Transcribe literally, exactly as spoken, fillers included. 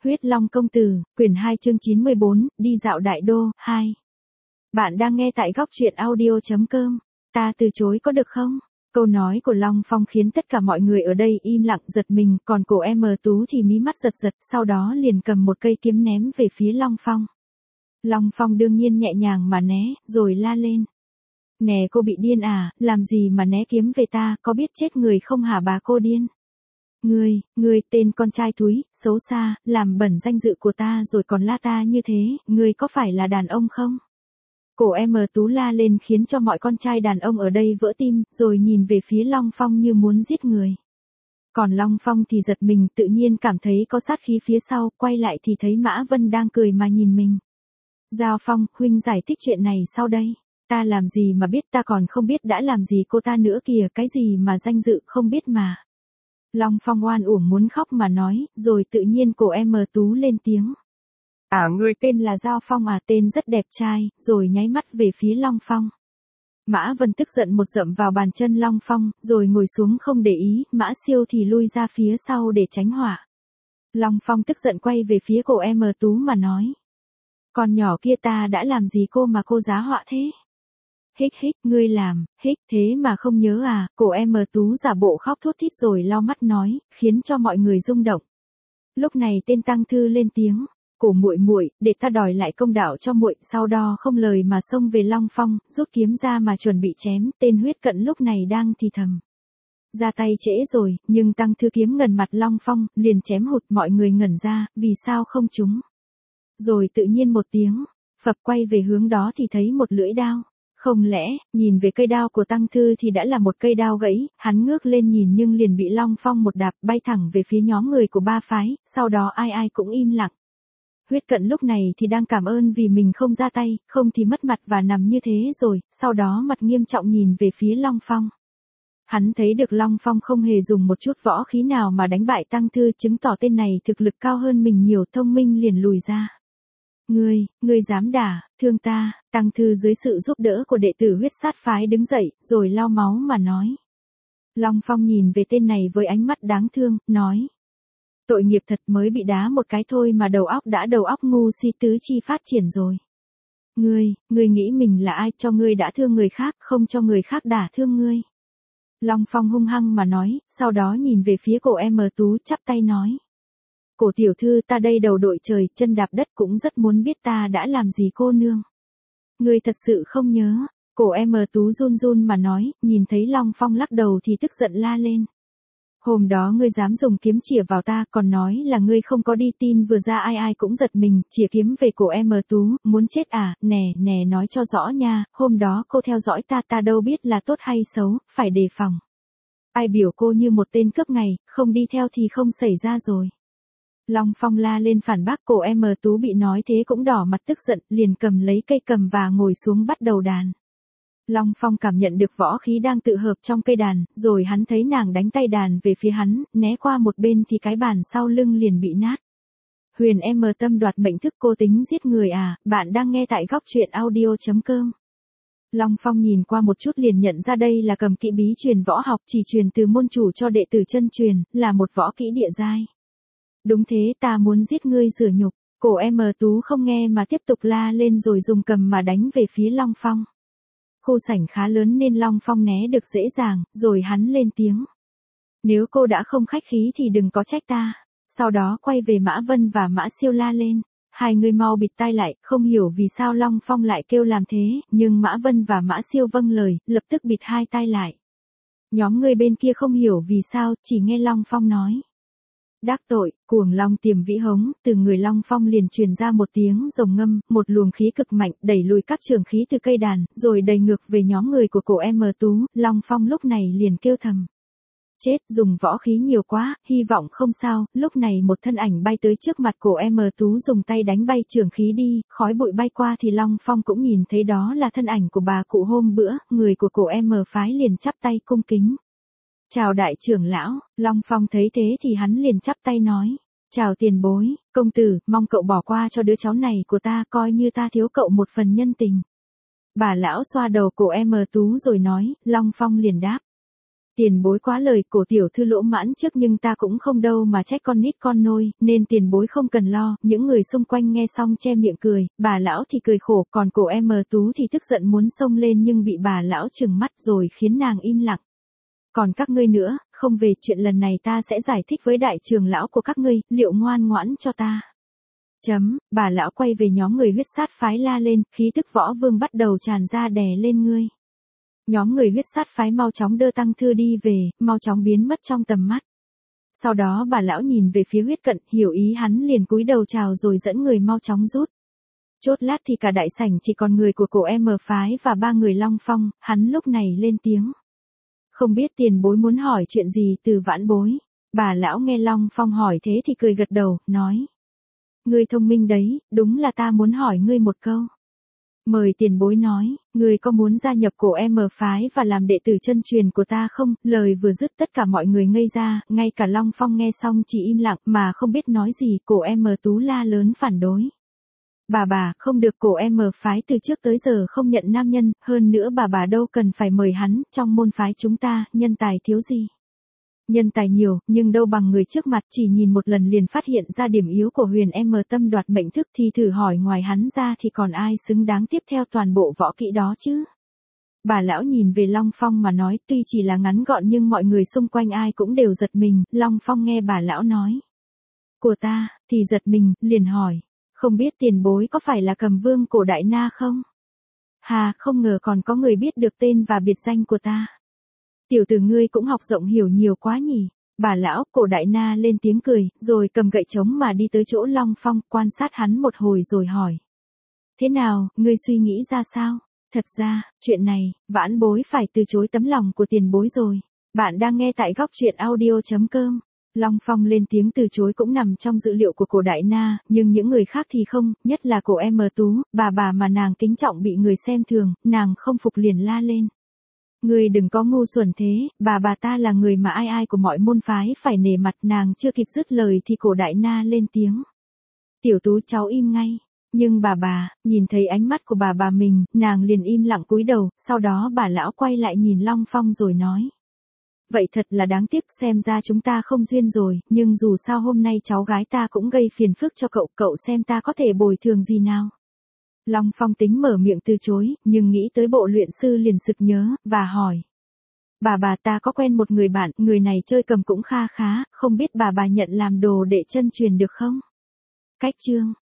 Huyết Long công tử, quyển hai chương chín mươi bốn, đi dạo đại đô, hai. Bạn đang nghe tại góc truyện audio chấm com. Ta từ chối có được không? Câu nói của Long Phong khiến tất cả mọi người ở đây im lặng giật mình, còn cổ em Tú thì mí mắt giật giật, sau đó liền cầm một cây kiếm ném về phía Long Phong. Long Phong đương nhiên nhẹ nhàng mà né, rồi la lên. Nè cô bị điên à, làm gì mà né kiếm về ta, có biết chết người không hả bà cô điên? Ngươi, ngươi tên con trai thúi, xấu xa, làm bẩn danh dự của ta rồi còn la ta như thế, ngươi có phải là đàn ông không? Cổ em Tú la lên khiến cho mọi con trai đàn ông ở đây vỡ tim, rồi nhìn về phía Long Phong như muốn giết người. Còn Long Phong thì giật mình, tự nhiên cảm thấy có sát khí phía sau, quay lại thì thấy Mã Vân đang cười mà nhìn mình. Giao Phong, huynh giải thích chuyện này sau đây. Ta làm gì mà biết, ta còn không biết đã làm gì cô ta nữa kìa, cái gì mà danh dự không biết mà. Long Phong oan uổng muốn khóc mà nói, rồi tự nhiên cổ em Tú lên tiếng. À ngươi tên là Giao Phong à, tên rất đẹp trai, rồi nháy mắt về phía Long Phong. Mã Vân tức giận một dậm vào bàn chân Long Phong, rồi ngồi xuống không để ý, Mã Siêu thì lui ra phía sau để tránh họa. Long Phong tức giận quay về phía cổ em Tú mà nói. Con nhỏ kia ta đã làm gì cô mà cô giá họa thế? Hích hích, ngươi làm, hích, thế mà không nhớ à, cổ em Tú giả bộ khóc thút thít rồi lau mắt nói, khiến cho mọi người rung động. Lúc này tên Tăng Thư lên tiếng, cổ muội muội, để ta đòi lại công đạo cho muội, sau đó không lời mà xông về Long Phong, rút kiếm ra mà chuẩn bị chém, tên Huyết Cận lúc này đang thì thầm. Ra tay trễ rồi, nhưng Tăng Thư kiếm ngần mặt Long Phong, liền chém hụt, mọi người ngẩn ra, vì sao không trúng. Rồi tự nhiên một tiếng, phập quay về hướng đó thì thấy một lưỡi đao. Không lẽ, nhìn về cây đao của Tăng Thư thì đã là một cây đao gãy, hắn ngước lên nhìn nhưng liền bị Long Phong một đạp bay thẳng về phía nhóm người của ba phái, sau đó ai ai cũng im lặng. Huyết Cận lúc này thì đang cảm ơn vì mình không ra tay, không thì mất mặt và nằm như thế rồi, sau đó mặt nghiêm trọng nhìn về phía Long Phong. Hắn thấy được Long Phong không hề dùng một chút võ khí nào mà đánh bại Tăng Thư, chứng tỏ tên này thực lực cao hơn mình nhiều, thông minh liền lùi ra. Ngươi, ngươi dám đả, thương ta, Tăng Thư dưới sự giúp đỡ của đệ tử Huyết Sát phái đứng dậy, rồi lau máu mà nói. Long Phong nhìn về tên này với ánh mắt đáng thương, nói. Tội nghiệp thật, mới bị đá một cái thôi mà đầu óc đã đầu óc ngu si tứ chi phát triển rồi. Ngươi, ngươi nghĩ mình là ai, cho ngươi đã thương người khác, không cho người khác đả thương ngươi. Long Phong hung hăng mà nói, sau đó nhìn về phía cổ em Tú chắp tay nói. Cổ tiểu thư, ta đây đầu đội trời, chân đạp đất, cũng rất muốn biết ta đã làm gì cô nương. Ngươi thật sự không nhớ, cổ em Tú run run mà nói, nhìn thấy Long Phong lắc đầu thì tức giận la lên. Hôm đó ngươi dám dùng kiếm chĩa vào ta, còn nói là ngươi không có đi, tin vừa ra ai ai cũng giật mình, chĩa kiếm về cổ em Tú, muốn chết à, nè, nè nói cho rõ nha, hôm đó cô theo dõi ta, ta đâu biết là tốt hay xấu, phải đề phòng. Ai biểu cô như một tên cướp ngày, không đi theo thì không xảy ra rồi. Long Phong la lên phản bác, cổ em Tú bị nói thế cũng đỏ mặt tức giận, liền cầm lấy cây cầm và ngồi xuống bắt đầu đàn. Long Phong cảm nhận được võ khí đang tự hợp trong cây đàn, rồi hắn thấy nàng đánh tay đàn về phía hắn, né qua một bên thì cái bàn sau lưng liền bị nát. Huyền em tâm đoạt mệnh thức, cô tính giết người à, bạn đang nghe tại góc truyện audio chấm com. Long Phong nhìn qua một chút liền nhận ra đây là cầm kỹ bí truyền võ học, chỉ truyền từ môn chủ cho đệ tử chân truyền, là một võ kỹ địa giai. Đúng thế, ta muốn giết ngươi rửa nhục, cổ em Tú không nghe mà tiếp tục la lên rồi dùng cầm mà đánh về phía Long Phong. Khu sảnh khá lớn nên Long Phong né được dễ dàng, rồi hắn lên tiếng. Nếu cô đã không khách khí thì đừng có trách ta. Sau đó quay về Mã Vân và Mã Siêu la lên. Hai người mau bịt tai lại, không hiểu vì sao Long Phong lại kêu làm thế, nhưng Mã Vân và Mã Siêu vâng lời, lập tức bịt hai tai lại. Nhóm người bên kia không hiểu vì sao, chỉ nghe Long Phong nói. Đắc tội, cuồng long tiềm vĩ hống, từ người Long Phong liền truyền ra một tiếng rồng ngâm, một luồng khí cực mạnh, đẩy lùi các trường khí từ cây đàn, rồi đẩy ngược về nhóm người của cổ em Tú, Long Phong lúc này liền kêu thầm. Chết, dùng võ khí nhiều quá, hy vọng không sao, lúc này một thân ảnh bay tới trước mặt cổ em Tú dùng tay đánh bay trường khí đi, khói bụi bay qua thì Long Phong cũng nhìn thấy đó là thân ảnh của bà cụ hôm bữa, người của cổ em phái liền chắp tay cung kính. Chào đại trưởng lão, Long Phong thấy thế thì hắn liền chắp tay nói. Chào tiền bối, công tử, mong cậu bỏ qua cho đứa cháu này của ta, coi như ta thiếu cậu một phần nhân tình. Bà lão xoa đầu cổ em Tú rồi nói, Long Phong liền đáp. Tiền bối quá lời, cổ tiểu thư lỗ mãn trước nhưng ta cũng không đâu mà trách con nít con nôi, nên tiền bối không cần lo. Những người xung quanh nghe xong che miệng cười, bà lão thì cười khổ, còn cổ em Tú thì tức giận muốn xông lên nhưng bị bà lão trừng mắt rồi khiến nàng im lặng. Còn các ngươi nữa, không về, chuyện lần này ta sẽ giải thích với đại trưởng lão của các ngươi, liệu ngoan ngoãn cho ta. Chấm, bà lão quay về nhóm người huyết sát phái la lên, khí tức võ vương bắt đầu tràn ra đè lên ngươi. Nhóm người huyết sát phái mau chóng đưa Tăng Thư đi về, mau chóng biến mất trong tầm mắt. Sau đó bà lão nhìn về phía huyết cận, hiểu ý hắn liền cúi đầu chào rồi dẫn người mau chóng rút. Chốt lát thì cả đại sảnh chỉ còn người của cổ em phái và ba người Long Phong, hắn lúc này lên tiếng. Không biết tiền bối muốn hỏi chuyện gì từ vãn bối. Bà lão nghe Long Phong hỏi thế thì cười gật đầu, nói. Ngươi thông minh đấy, đúng là ta muốn hỏi ngươi một câu. Mời tiền bối nói, ngươi có muốn gia nhập cổ em phái và làm đệ tử chân truyền của ta không? Lời vừa dứt tất cả mọi người ngây ra, ngay cả Long Phong nghe xong chỉ im lặng mà không biết nói gì, cổ em Tú la lớn phản đối. Bà bà, không được, cổ em phái từ trước tới giờ không nhận nam nhân, hơn nữa bà bà đâu cần phải mời hắn, trong môn phái chúng ta, nhân tài thiếu gì. Nhân tài nhiều, nhưng đâu bằng người trước mặt, chỉ nhìn một lần liền phát hiện ra điểm yếu của Huyền em Tâm đoạt mệnh thức thì thử hỏi ngoài hắn ra thì còn ai xứng đáng tiếp theo toàn bộ võ kỹ đó chứ. Bà lão nhìn về Long Phong mà nói, tuy chỉ là ngắn gọn nhưng mọi người xung quanh ai cũng đều giật mình. Long Phong nghe bà lão nói. Của ta, thì giật mình, liền hỏi. Không biết tiền bối có phải là Cầm Vương cổ Đại Na không? Hà, không ngờ còn có người biết được tên và biệt danh của ta. Tiểu tử ngươi cũng học rộng hiểu nhiều quá nhỉ. Bà lão, cổ Đại Na lên tiếng cười, rồi cầm gậy trống mà đi tới chỗ Long Phong, quan sát hắn một hồi rồi hỏi. Thế nào, ngươi suy nghĩ ra sao? Thật ra, chuyện này, vãn bối phải từ chối tấm lòng của tiền bối rồi. Bạn đang nghe tại góc truyện audio chấm com. Long Phong lên tiếng từ chối cũng nằm trong dữ liệu của cổ Đại Na, nhưng những người khác thì không, nhất là cổ em Tú, bà bà mà nàng kính trọng bị người xem thường, nàng không phục liền la lên. Ngươi đừng có ngu xuẩn thế, bà bà ta là người mà ai ai của mọi môn phái phải nể mặt. Nàng chưa kịp dứt lời thì cổ Đại Na lên tiếng. Tiểu Tú cháu im ngay. Nhưng bà bà, nhìn thấy ánh mắt của bà bà mình, nàng liền im lặng cúi đầu, sau đó bà lão quay lại nhìn Long Phong rồi nói. Vậy thật là đáng tiếc, xem ra chúng ta không duyên rồi, nhưng dù sao hôm nay cháu gái ta cũng gây phiền phức cho cậu, cậu xem ta có thể bồi thường gì nào. Long Phong tính mở miệng từ chối, nhưng nghĩ tới bộ luyện sư liền sực nhớ, và hỏi. Bà bà ta có quen một người bạn, người này chơi cầm cũng kha khá, không biết bà bà nhận làm đồ để chân truyền được không? Cách chương.